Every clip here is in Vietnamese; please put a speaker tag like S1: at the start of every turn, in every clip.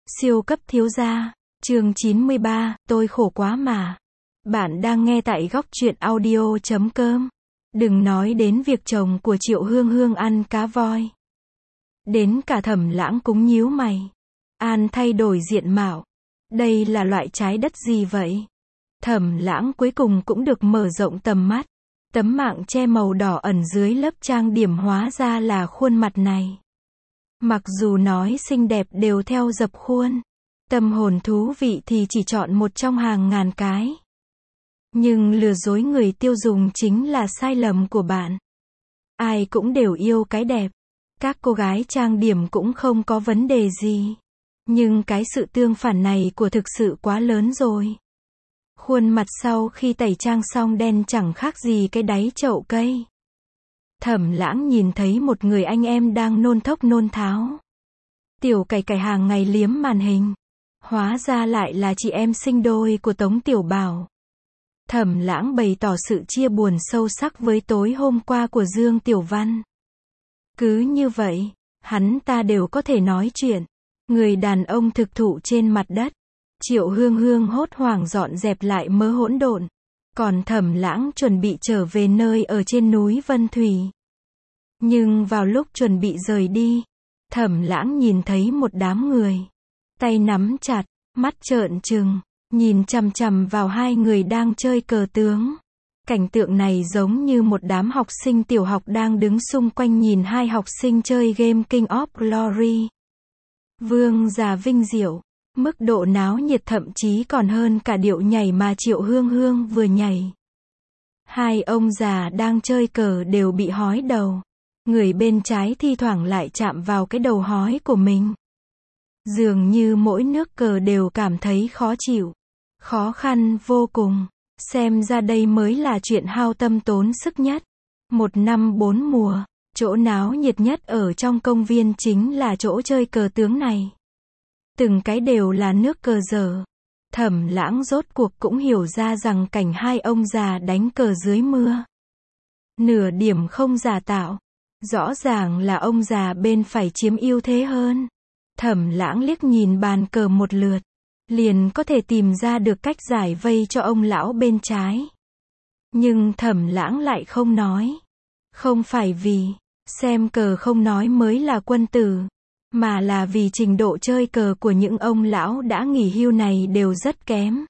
S1: Siêu cấp thiếu gia, chương 93, tôi khổ quá mà. Bạn đang nghe tại góc truyện audio.com. Đừng nói đến việc chồng của Triệu Hương Hương ăn cá voi. Đến cả Thẩm Lãng cũng nhíu mày. An thay đổi diện mạo. Đây là loại trái đất gì vậy? Thẩm Lãng cuối cùng cũng được mở rộng tầm mắt. Tấm mạng che màu đỏ ẩn dưới lớp trang điểm hóa ra là khuôn mặt này. Mặc dù nói xinh đẹp đều theo dập khuôn, tâm hồn thú vị thì chỉ chọn một trong hàng ngàn cái. Nhưng lừa dối người tiêu dùng chính là sai lầm của bạn. Ai cũng đều yêu cái đẹp. Các cô gái trang điểm cũng không có vấn đề gì. Nhưng cái sự tương phản này của thực sự quá lớn rồi. Khuôn mặt sau khi tẩy trang xong đen chẳng khác gì cái đáy chậu cây. Thẩm Lãng nhìn thấy một người anh em đang nôn thốc nôn tháo. Tiểu Cày Cày hàng ngày liếm màn hình. Hóa ra lại là chị em sinh đôi của Tống Tiểu Bảo. Thẩm Lãng bày tỏ sự chia buồn sâu sắc với tối hôm qua của Dương Tiểu Văn. Cứ như vậy, hắn ta đều có thể nói chuyện. Người đàn ông thực thụ trên mặt đất. Triệu Hương Hương hốt hoảng dọn dẹp lại mớ hỗn độn. Còn Thẩm Lãng chuẩn bị trở về nơi ở trên núi Vân Thủy. Nhưng vào lúc chuẩn bị rời đi, Thẩm Lãng nhìn thấy một đám người. Tay nắm chặt, mắt trợn trừng, nhìn chằm chằm vào hai người đang chơi cờ tướng. Cảnh tượng này giống như một đám học sinh tiểu học đang đứng xung quanh nhìn hai học sinh chơi game King of Glory. Vương giả vinh diệu. Mức độ náo nhiệt thậm chí còn hơn cả điệu nhảy mà Triệu Hương Hương vừa nhảy. Hai ông già đang chơi cờ đều bị hói đầu. Người bên trái thi thoảng lại chạm vào cái đầu hói của mình. Dường như mỗi nước cờ đều cảm thấy khó chịu. Khó khăn vô cùng. Xem ra đây mới là chuyện hao tâm tốn sức nhất. Một năm bốn mùa, chỗ náo nhiệt nhất ở trong công viên chính là chỗ chơi cờ tướng này. Từng cái đều là nước cờ dở. Thẩm Lãng rốt cuộc cũng hiểu ra rằng cảnh hai ông già đánh cờ dưới mưa. Nửa điểm không giả tạo. Rõ ràng là ông già bên phải chiếm ưu thế hơn. Thẩm Lãng liếc nhìn bàn cờ một lượt. Liền có thể tìm ra được cách giải vây cho ông lão bên trái. Nhưng Thẩm Lãng lại không nói. Không phải vì xem cờ không nói mới là quân tử. Mà là vì trình độ chơi cờ của những ông lão đã nghỉ hưu này đều rất kém.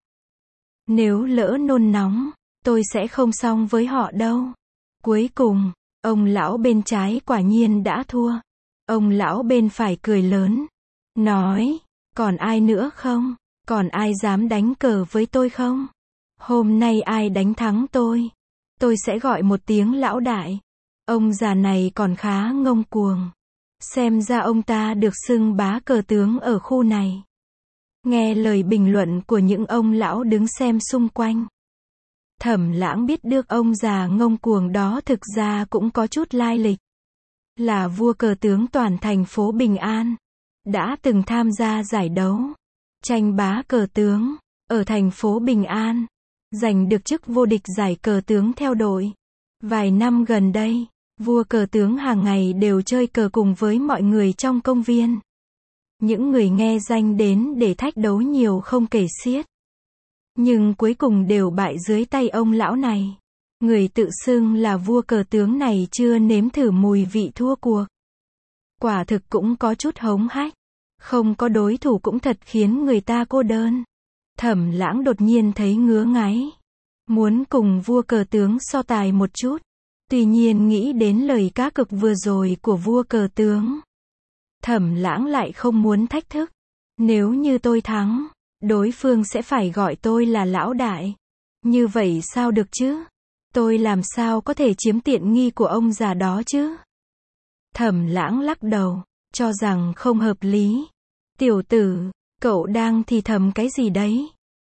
S1: Nếu lỡ nôn nóng, tôi sẽ không xong với họ đâu. Cuối cùng, ông lão bên trái quả nhiên đã thua. Ông lão bên phải cười lớn. Nói, còn ai nữa không? Còn ai dám đánh cờ với tôi không? Hôm nay ai đánh thắng tôi sẽ gọi một tiếng lão đại. Ông già này còn khá ngông cuồng. Xem ra ông ta được xưng bá cờ tướng ở khu này. Nghe lời bình luận của những ông lão đứng xem xung quanh. Thẩm Lãng biết được ông già ngông cuồng đó thực ra cũng có chút lai lịch. Là vua cờ tướng toàn thành phố Bình An. Đã từng tham gia giải đấu. Tranh bá cờ tướng. Ở thành phố Bình An. Giành được chức vô địch giải cờ tướng theo đội. Vài năm gần đây. Vua cờ tướng hàng ngày đều chơi cờ cùng với mọi người trong công viên. Những người nghe danh đến để thách đấu nhiều không kể xiết. Nhưng cuối cùng đều bại dưới tay ông lão này. Người tự xưng là vua cờ tướng này chưa nếm thử mùi vị thua cuộc. Quả thực cũng có chút hống hách. Không có đối thủ cũng thật khiến người ta cô đơn. Thẩm Lãng đột nhiên thấy ngứa ngáy. Muốn cùng vua cờ tướng so tài một chút. Tuy nhiên nghĩ đến lời cá cược vừa rồi của vua cờ tướng. Thẩm Lãng lại không muốn thách thức. Nếu như tôi thắng, đối phương sẽ phải gọi tôi là lão đại. Như vậy sao được chứ? Tôi làm sao có thể chiếm tiện nghi của ông già đó chứ? Thẩm Lãng lắc đầu, cho rằng không hợp lý. Tiểu tử, cậu đang thì thầm cái gì đấy?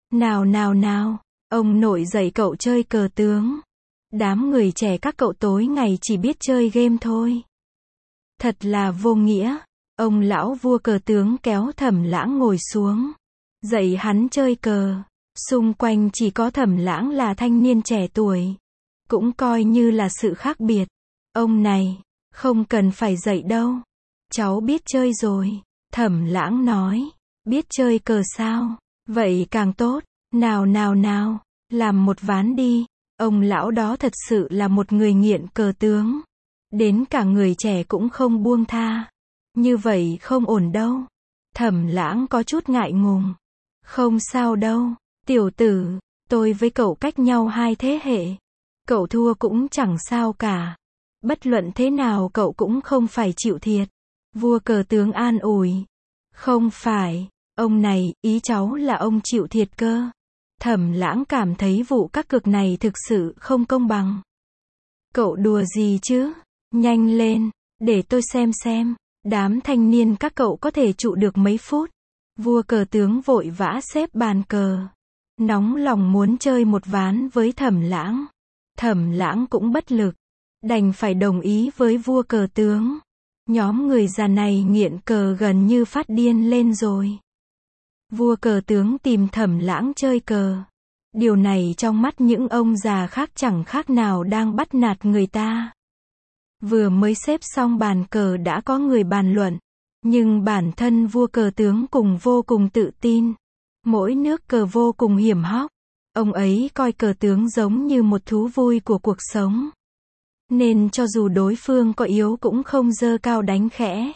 S1: Nào, ông nội dạy cậu chơi cờ tướng. Đám người trẻ các cậu tối ngày chỉ biết chơi game thôi. Thật là vô nghĩa. Ông lão vua cờ tướng kéo Thẩm Lãng ngồi xuống. Dạy hắn chơi cờ. Xung quanh chỉ có Thẩm Lãng là thanh niên trẻ tuổi. Cũng coi như là sự khác biệt. Ông này, không cần phải dạy đâu. Cháu biết chơi rồi. Thẩm Lãng nói. Biết chơi cờ sao? Vậy càng tốt. Nào nào nào, làm một ván đi. Ông lão đó thật sự là một người nghiện cờ tướng. Đến cả người trẻ cũng không buông tha. Như vậy không ổn đâu. Thẩm Lãng có chút ngại ngùng. Không sao đâu, tiểu tử, tôi với cậu cách nhau 2 thế hệ. Cậu thua cũng chẳng sao cả. Bất luận thế nào cậu cũng không phải chịu thiệt. Vua cờ tướng an ủi. Không phải, ông này, ý cháu là ông chịu thiệt cơ. Thẩm Lãng cảm thấy vụ các cược này thực sự không công bằng. Cậu đùa gì chứ? Nhanh lên, để tôi xem. Đám thanh niên các cậu có thể trụ được mấy phút. Vua cờ tướng vội vã xếp bàn cờ. Nóng lòng muốn chơi một ván với Thẩm Lãng. Thẩm Lãng cũng bất lực. Đành phải đồng ý với vua cờ tướng. Nhóm người già này nghiện cờ gần như phát điên lên rồi. Vua cờ tướng tìm Thẩm Lãng chơi cờ. Điều này trong mắt những ông già khác chẳng khác nào đang bắt nạt người ta. Vừa mới xếp xong bàn cờ đã có người bàn luận. Nhưng bản thân vua cờ tướng vô cùng tự tin. Mỗi nước cờ vô cùng hiểm hóc. Ông ấy coi cờ tướng giống như một thú vui của cuộc sống. Nên cho dù đối phương có yếu cũng không giơ cao đánh khẽ.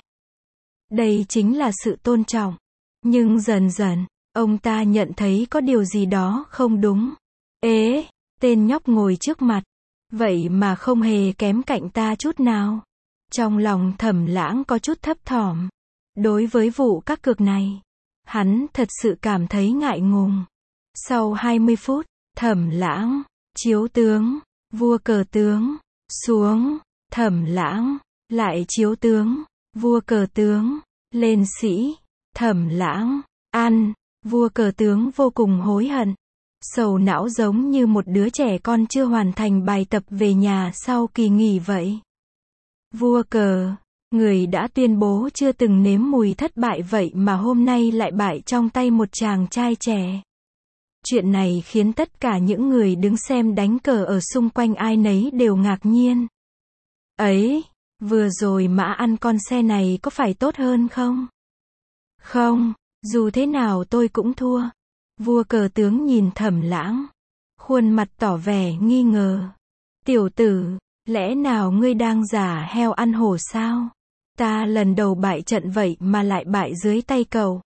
S1: Đây chính là sự tôn trọng. Nhưng dần dần, ông ta nhận thấy có điều gì đó không đúng. Ế, tên nhóc ngồi trước mặt. Vậy mà không hề kém cạnh ta chút nào. Trong lòng Thẩm Lãng có chút thấp thỏm. Đối với vụ các cược này, hắn thật sự cảm thấy ngại ngùng. Sau 20 phút, Thẩm Lãng, chiếu tướng, vua cờ tướng, xuống, Thẩm Lãng, lại chiếu tướng, vua cờ tướng, lên sĩ, Thẩm Lãng, ăn, vua cờ tướng vô cùng hối hận. Sầu não giống như một đứa trẻ con chưa hoàn thành bài tập về nhà sau kỳ nghỉ vậy. Vua cờ, người đã tuyên bố chưa từng nếm mùi thất bại vậy mà hôm nay lại bại trong tay một chàng trai trẻ. Chuyện này khiến tất cả những người đứng xem đánh cờ ở xung quanh ai nấy đều ngạc nhiên. Ấy, vừa rồi mã ăn con xe này có phải tốt hơn không? Không, dù thế nào tôi cũng thua. Vua cờ tướng nhìn Thẩm Lãng. Khuôn mặt tỏ vẻ nghi ngờ. Tiểu tử, lẽ nào ngươi đang giả heo ăn hổ sao? Ta lần đầu bại trận vậy mà lại bại dưới tay cậu.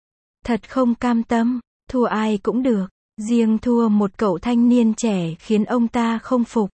S1: Thật không cam tâm, thua ai cũng được. Riêng thua một cậu thanh niên trẻ khiến ông ta không phục.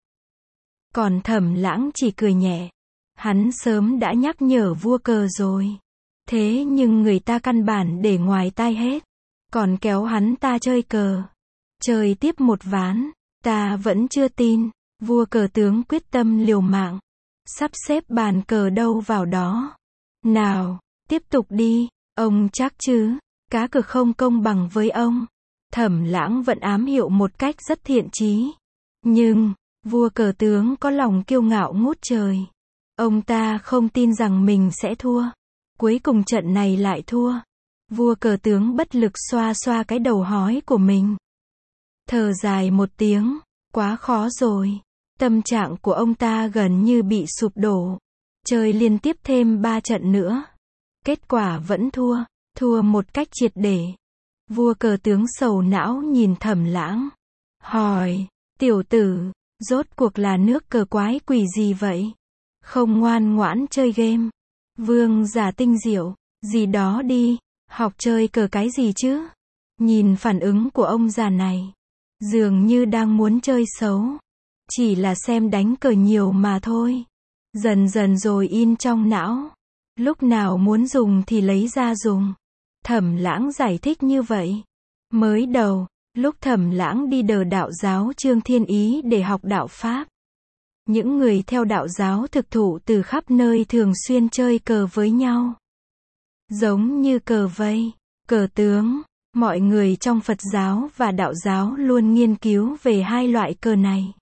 S1: Còn Thẩm Lãng chỉ cười nhẹ. Hắn sớm đã nhắc nhở vua cờ rồi. Thế nhưng người ta căn bản để ngoài tai hết. Còn kéo hắn ta chơi cờ. Chơi tiếp một ván. Ta vẫn chưa tin. Vua cờ tướng quyết tâm liều mạng. Sắp xếp bàn cờ đâu vào đó. Nào, tiếp tục đi. Ông chắc chứ? Cá cược không công bằng với ông. Thẩm Lãng vẫn ám hiệu một cách rất thiện chí. Nhưng, vua cờ tướng có lòng kiêu ngạo ngút trời. Ông ta không tin rằng mình sẽ thua. Cuối cùng trận này lại thua. Vua cờ tướng bất lực xoa xoa cái đầu hói của mình. Thở dài một tiếng. Quá khó rồi. Tâm trạng của ông ta gần như bị sụp đổ. Chơi liên tiếp thêm 3 trận nữa. Kết quả vẫn thua. Thua một cách triệt để. Vua cờ tướng sầu não nhìn Thẩm Lãng. Hỏi, tiểu tử, rốt cuộc là nước cờ quái quỷ gì vậy? Không ngoan ngoãn chơi game. Vương giả tinh diệu, gì đó đi, học chơi cờ cái gì chứ? Nhìn phản ứng của ông già này. Dường như đang muốn chơi xấu. Chỉ là xem đánh cờ nhiều mà thôi. Dần dần rồi in trong não. Lúc nào muốn dùng thì lấy ra dùng. Thẩm Lãng giải thích như vậy. Mới đầu, lúc Thẩm Lãng đi đờ đạo giáo Trương Thiên Ý để học đạo Pháp. Những người theo đạo giáo thực thụ từ khắp nơi thường xuyên chơi cờ với nhau. Giống như cờ vây, cờ tướng, mọi người trong Phật giáo và đạo giáo luôn nghiên cứu về hai loại cờ này.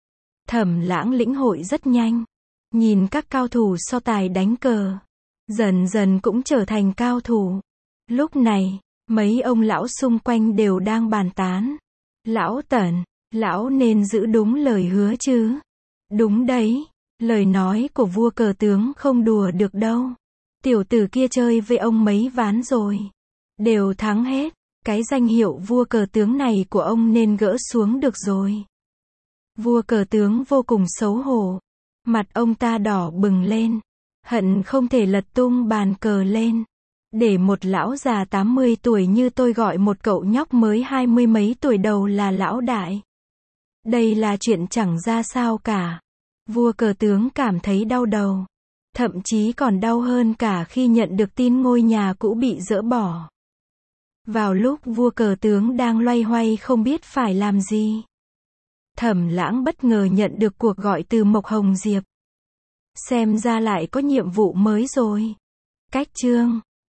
S1: Thẩm Lãng lĩnh hội rất nhanh. Nhìn các cao thủ so tài đánh cờ. Dần dần cũng trở thành cao thủ. Lúc này, mấy ông lão xung quanh đều đang bàn tán. Lão Tần, lão nên giữ đúng lời hứa chứ. Đúng đấy, lời nói của vua cờ tướng không đùa được đâu. Tiểu tử kia chơi với ông mấy ván rồi. đều thắng hết. Cái danh hiệu vua cờ tướng này của ông nên gỡ xuống được rồi. Vua cờ tướng vô cùng xấu hổ. Mặt ông ta đỏ bừng lên. Hận không thể lật tung bàn cờ lên. Để một lão già 80 tuổi như tôi gọi một cậu nhóc mới 20 mấy tuổi đầu là lão đại. Đây là chuyện chẳng ra sao cả. Vua cờ tướng cảm thấy đau đầu. Thậm chí còn đau hơn cả khi nhận được tin ngôi nhà cũ bị dỡ bỏ. Vào lúc vua cờ tướng đang loay hoay không biết phải làm gì, Thẩm Lãng bất ngờ nhận được cuộc gọi từ Mộc Hồng Diệp. Xem ra lại có nhiệm vụ mới rồi. Cách chương